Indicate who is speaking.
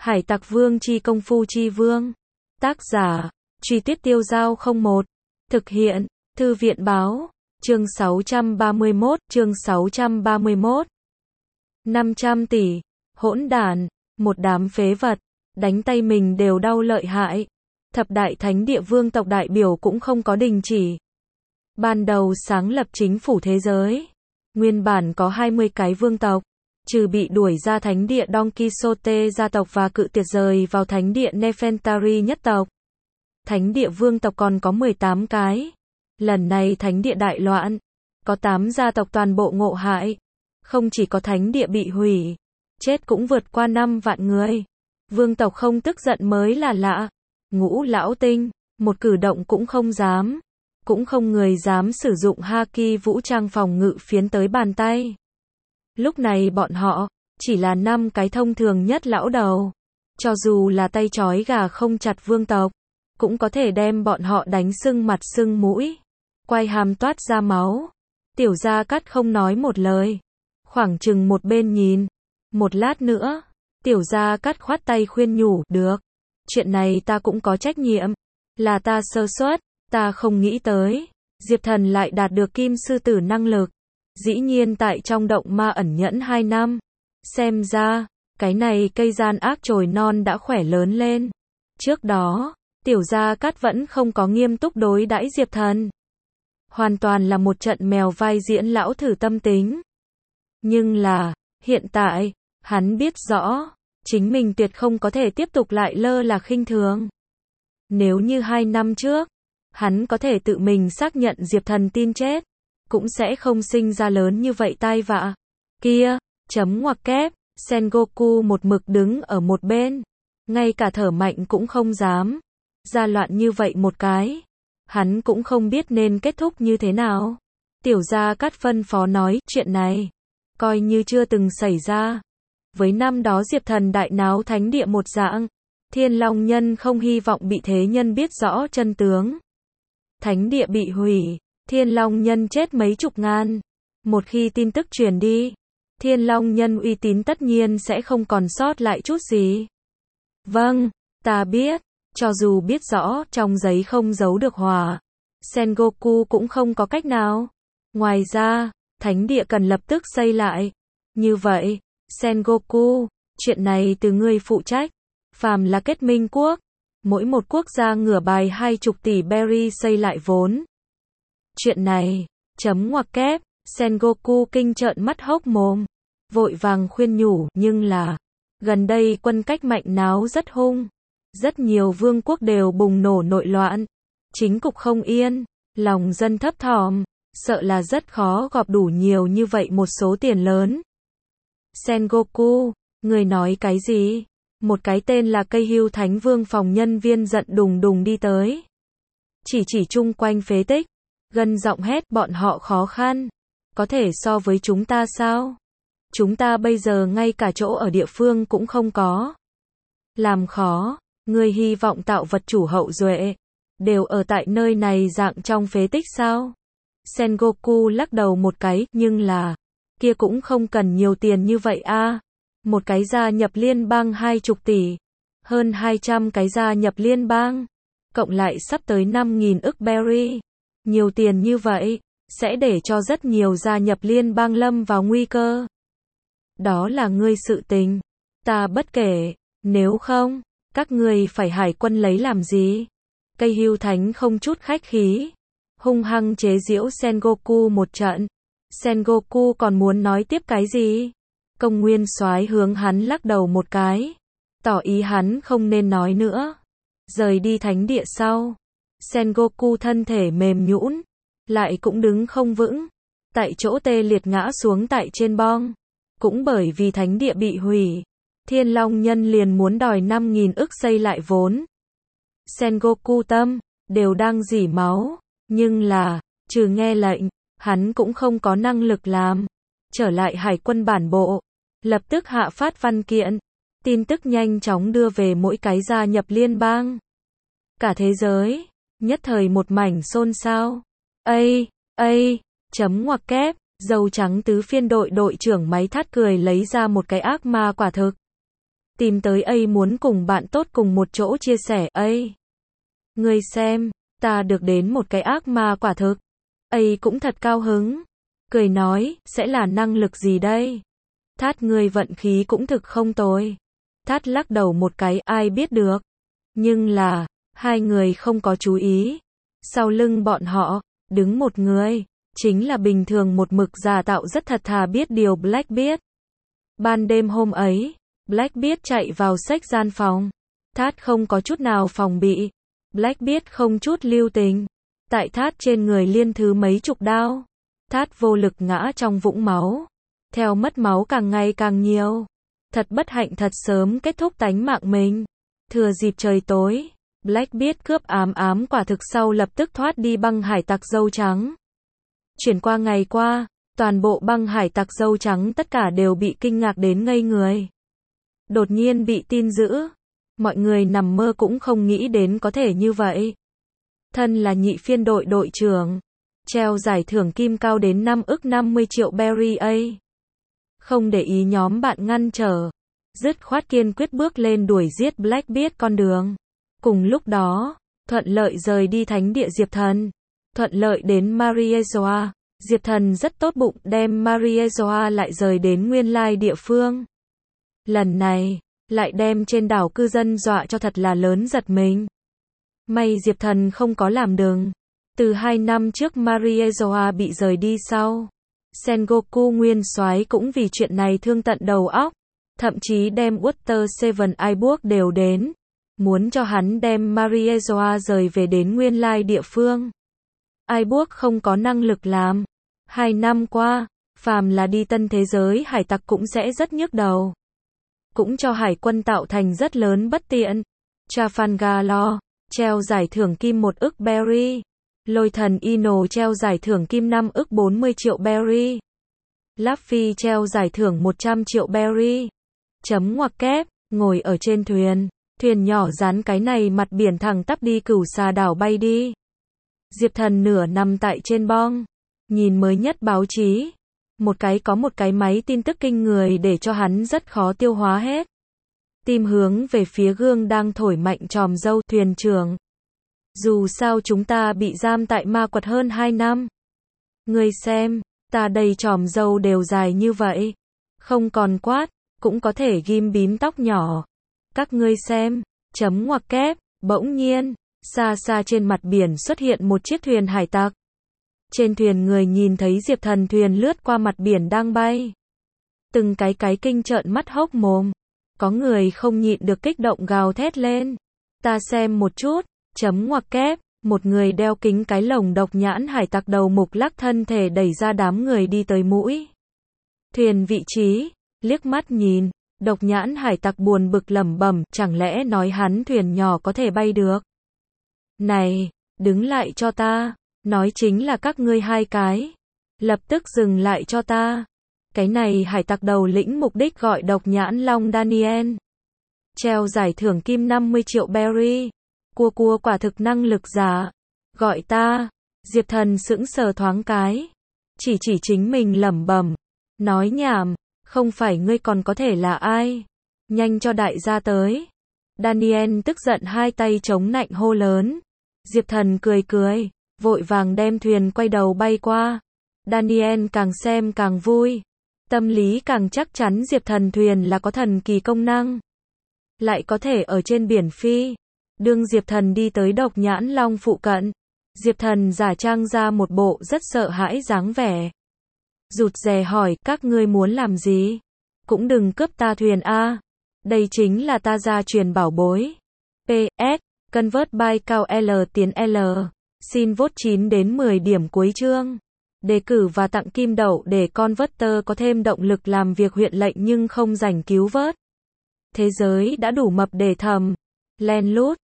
Speaker 1: Hải Tặc Vương chi công phu chi vương. Tác giả, Truy Tuyết Tiêu Giao 01. Thực hiện, Thư viện báo, chương 631. 500 tỷ, hỗn đản, một đám phế vật, đánh tay mình đều đau lợi hại. Thập đại thánh địa vương tộc đại biểu cũng không có đình chỉ. Ban đầu sáng lập chính phủ thế giới, nguyên bản có 20 cái vương tộc, trừ bị đuổi ra thánh địa Don Quixote gia tộc và cự tuyệt rời vào thánh địa Nefertari nhất tộc. Thánh địa vương tộc còn có 18 cái. Lần này thánh địa đại loạn, có 8 gia tộc toàn bộ ngộ hại. Không chỉ có thánh địa bị hủy, chết cũng vượt qua 5 vạn người. Vương tộc không tức giận mới là lạ. Ngũ lão tinh, một cử động cũng không dám. Cũng không người dám sử dụng haki vũ trang phòng ngự phiến tới bàn tay. Lúc này bọn họ, chỉ là 5 cái thông thường nhất lão đầu. Cho dù là tay trói gà không chặt vương tộc, cũng có thể đem bọn họ đánh sưng mặt sưng mũi, quai hàm toát ra máu. Tiểu Gia Cát không nói một lời, khoảng chừng một bên nhìn. Một lát nữa, Tiểu Gia Cát khoát tay khuyên nhủ, được, chuyện này ta cũng có trách nhiệm, là ta sơ suất, ta không nghĩ tới, Diệp Thần lại đạt được kim sư tử năng lực. Dĩ nhiên tại trong động ma ẩn nhẫn 2 năm. Xem ra, cái này cây gian ác chồi non đã khỏe lớn lên. Trước đó, Tiểu Gia Cát vẫn không có nghiêm túc đối đãi Diệp Thần. Hoàn toàn là một trận mèo vai diễn lão thử tâm tính. Nhưng là, hiện tại, hắn biết rõ, chính mình tuyệt không có thể tiếp tục lại lơ là khinh thường. Nếu như 2 năm trước, hắn có thể tự mình xác nhận Diệp Thần tin chết, cũng sẽ không sinh ra lớn như vậy tai vạ. Kia, chấm ngoặc kép, Sengoku một mực đứng ở một bên, ngay cả thở mạnh cũng không dám. Ra loạn như vậy một cái, hắn cũng không biết nên kết thúc như thế nào. Tiểu Gia Cát phân phó nói, chuyện này, coi như chưa từng xảy ra. Với năm đó Diệp Thần đại náo thánh địa một dạng, Thiên Long Nhân không hy vọng bị thế nhân biết rõ chân tướng. Thánh địa bị hủy, Thiên Long Nhân chết mấy chục ngàn. Một khi tin tức truyền đi, Thiên Long Nhân uy tín tất nhiên sẽ không còn sót lại chút gì. Vâng, ta biết, cho dù biết rõ trong giấy không giấu được hỏa, Sengoku cũng không có cách nào. Ngoài ra, thánh địa cần lập tức xây lại. Như vậy, Sengoku, chuyện này từ ngươi phụ trách. Phàm là kết minh quốc, mỗi một quốc gia ngửa bài 20 tỷ berry xây lại vốn. Chuyện này, chấm ngoặc kép, Sengoku kinh trợn mắt hốc mồm, vội vàng khuyên nhủ, nhưng là, gần đây quân cách mạnh náo rất hung, rất nhiều vương quốc đều bùng nổ nội loạn, chính cục không yên, lòng dân thấp thỏm, sợ là rất khó gọp đủ nhiều như vậy một số tiền lớn. Sengoku, người nói cái gì? Một cái tên là Cây Hưu Thánh Vương phòng nhân viên giận đùng đùng đi tới. Chỉ chung quanh phế tích, gần giọng hét, bọn họ khó khăn. Có thể so với chúng ta sao? Chúng ta bây giờ ngay cả chỗ ở địa phương cũng không có. Làm khó, người hy vọng tạo vật chủ hậu duệ, đều ở tại nơi này dạng trong phế tích sao? Sengoku lắc đầu một cái, nhưng là, kia cũng không cần nhiều tiền như vậy a. Một cái gia nhập liên bang 20 tỷ, hơn 200 cái gia nhập liên bang, cộng lại sắp tới 5.000 ức berry. Nhiều tiền như vậy, sẽ để cho rất nhiều gia nhập liên bang lâm vào nguy cơ. Đó là ngươi sự tình, ta bất kể, nếu không, các ngươi phải hải quân lấy làm gì? Cây Hưu Thánh không chút khách khí, hung hăng chế giễu Sengoku một trận. Sengoku còn muốn nói tiếp cái gì? Công Nguyên Soái hướng hắn lắc đầu một cái, tỏ ý hắn không nên nói nữa. Rời đi thánh địa sau, Sengoku thân thể mềm nhũn, lại cũng đứng không vững, tại chỗ tê liệt ngã xuống tại trên bong. Cũng bởi vì thánh địa bị hủy, Thiên Long Nhân liền muốn đòi 5.000 ức xây lại vốn. Sengoku tâm đều đang rỉ máu, nhưng là, trừ nghe lệnh, hắn cũng không có năng lực làm. Trở lại hải quân bản bộ, lập tức hạ phát văn kiện, tin tức nhanh chóng đưa về mỗi cái gia nhập liên bang. Cả thế giới, nhất thời một mảnh xôn xao. Chấm ngoặc kép, dâu trắng tứ phiên đội trưởng máy thắt cười lấy ra một cái ác ma quả thực. Tìm tới A muốn cùng bạn tốt cùng một chỗ chia sẻ A. Ngươi xem, ta được đến một cái ác ma quả thực. A cũng thật cao hứng. Cười nói, sẽ là năng lực gì đây? Thát ngươi vận khí cũng thực không tồi. Thát lắc đầu một cái, ai biết được. Nhưng là, hai người không có chú ý. Sau lưng bọn họ, đứng một người. Chính là bình thường một mực giả tạo rất thật thà biết điều Blackbeard. Ban đêm hôm ấy, Blackbeard chạy vào xách gian phòng. Thát không có chút nào phòng bị. Blackbeard không chút lưu tình. Tại Thát trên người liên thứ mấy chục đao. Thát vô lực ngã trong vũng máu. Theo mất máu càng ngày càng nhiều. Thật bất hạnh thật sớm kết thúc tánh mạng mình. Thừa dịp trời tối, Blackbeard cướp ám quả thực sau lập tức thoát đi băng hải tặc dâu trắng. Chuyển qua ngày qua, toàn bộ băng hải tặc dâu trắng tất cả đều bị kinh ngạc đến ngây người. Đột nhiên bị tin dữ. Mọi người nằm mơ cũng không nghĩ đến có thể như vậy. Thân là nhị phiên đội đội trưởng. Treo giải thưởng kim cao đến 5,50 triệu berry A. Không để ý nhóm bạn ngăn trở. Dứt khoát kiên quyết bước lên đuổi giết Blackbeard con đường. Cùng lúc đó, thuận lợi rời đi thánh địa Diệp Thần. Thuận lợi đến Mariezoa. Diệp Thần rất tốt bụng đem Mariezoa lại rời đến nguyên lai địa phương. Lần này, lại đem trên đảo cư dân dọa cho thật là lớn giật mình. May Diệp Thần không có làm đừng. Từ 2 năm trước Mariezoa bị rời đi sau. Sengoku nguyên soái cũng vì chuyện này thương tận đầu óc. Thậm chí đem Water Seven Iceberg đều đến. Muốn cho hắn đem Mariezoa rời về đến nguyên lai địa phương. Iceberg không có năng lực làm. 2 năm qua, phàm là đi tân thế giới hải tặc cũng sẽ rất nhức đầu. Cũng cho hải quân tạo thành rất lớn bất tiện. Trafalgar treo giải thưởng kim 1 ức berry. Lôi thần Ino treo giải thưởng kim 5,40 triệu berry. Luffy treo giải thưởng 100 triệu berry. Chấm ngoặc kép, ngồi ở trên thuyền. Thuyền nhỏ dán cái này mặt biển thẳng tắp đi Cửu Xà đảo bay đi. Diệp Thần nửa nằm tại trên bong. Nhìn mới nhất báo chí. Một cái máy tin tức kinh người để cho hắn rất khó tiêu hóa hết. Tim hướng về phía gương đang thổi mạnh tròm dâu thuyền trưởng. Dù sao chúng ta bị giam tại ma quật hơn 2 năm. Ngươi xem, ta đây tròm dâu đều dài như vậy. Không còn quát, cũng có thể ghim bím tóc nhỏ. Các ngươi xem, chấm ngoặc kép, bỗng nhiên, xa xa trên mặt biển xuất hiện một chiếc thuyền hải tặc. Trên thuyền người nhìn thấy Diệp Thần thuyền lướt qua mặt biển đang bay. Từng cái kinh trợn mắt hốc mồm. Có người không nhịn được kích động gào thét lên. Ta xem một chút, chấm ngoặc kép, một người đeo kính cái lồng độc nhãn hải tặc đầu mục lắc thân thể đẩy ra đám người đi tới mũi. Thuyền vị trí, liếc mắt nhìn, độc nhãn hải tặc buồn bực lẩm bẩm, chẳng lẽ nói hắn thuyền nhỏ có thể bay được. Này, đứng lại cho ta, nói chính là các ngươi hai cái. Lập tức dừng lại cho ta. Cái này hải tặc đầu lĩnh mục đích gọi độc nhãn long Daniel. Treo giải thưởng kim 50 triệu berry. Cua quả thực năng lực giả. Gọi ta. Diệp Thần sững sờ thoáng cái. Chỉ chính mình lẩm bẩm. Nói nhảm. Không phải ngươi còn có thể là ai. Nhanh cho đại gia tới. Daniel tức giận hai tay chống nạnh hô lớn. Diệp Thần cười. Vội vàng đem thuyền quay đầu bay qua. Daniel càng xem càng vui. Tâm lý càng chắc chắn Diệp Thần thuyền là có thần kỳ công năng. Lại có thể ở trên biển phi. Đương Diệp Thần đi tới độc nhãn long phụ cận. Diệp Thần giả trang ra một bộ rất sợ hãi dáng vẻ. Rụt rè hỏi, các ngươi muốn làm gì? Cũng đừng cướp ta thuyền a. Đây chính là ta gia truyền bảo bối. PS, convert by cao L tiến L. Xin vote 9 đến 10 điểm cuối chương. Đề cử và tặng kim đậu để Converter có thêm động lực làm việc huyện lệnh nhưng không rảnh cứu vớt. Thế giới đã đủ mập để thầm. Len lút.